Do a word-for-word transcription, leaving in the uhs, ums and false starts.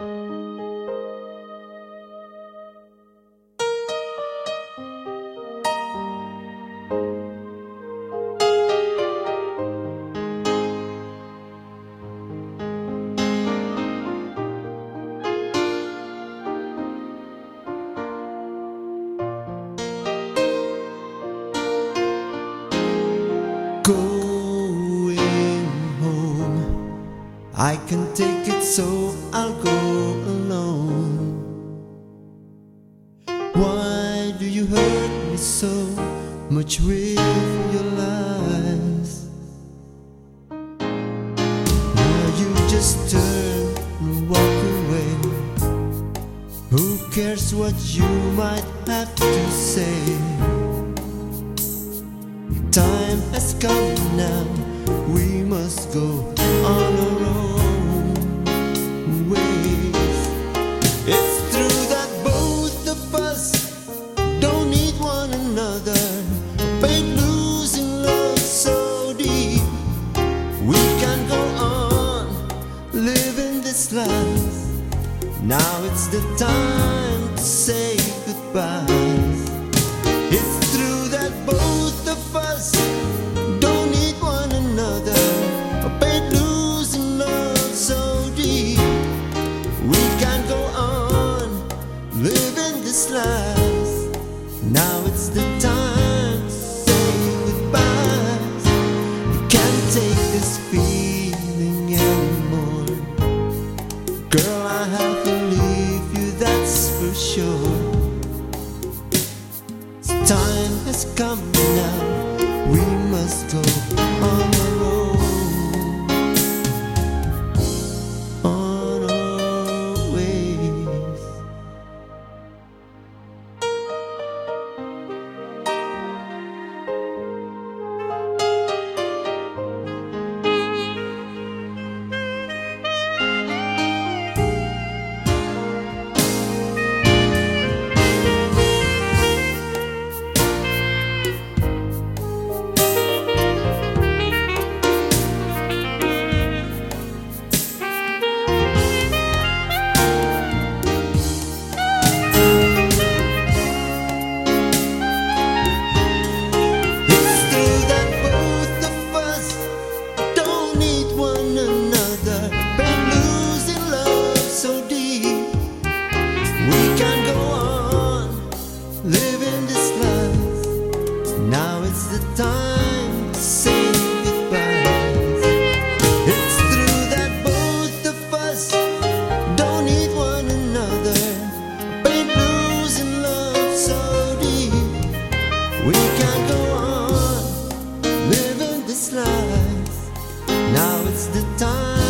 Going home, I can take it, so I'll go alone. Why do you hurt me so much with your lies? Now you just turn and walk away. Who cares what you might have to say? Time has come now, we must go on our own ways. It's true that both of us don't need one another, but losing love so deep. We can go on living this life. Now it's the time to say goodbye. It's true that both of us don't need one another, but losing love so deep. We can't go on living this life. Now it's the time to say goodbye. You can't take this feeling anymore. Girl, I have to leave you, that's for sure. Time has come now, we must go on our own, on our ways. Living this life, now it's the time to say goodbye. It's true that both of us don't need one another, but losing love so deep. We can't go on living this life. Now it's the time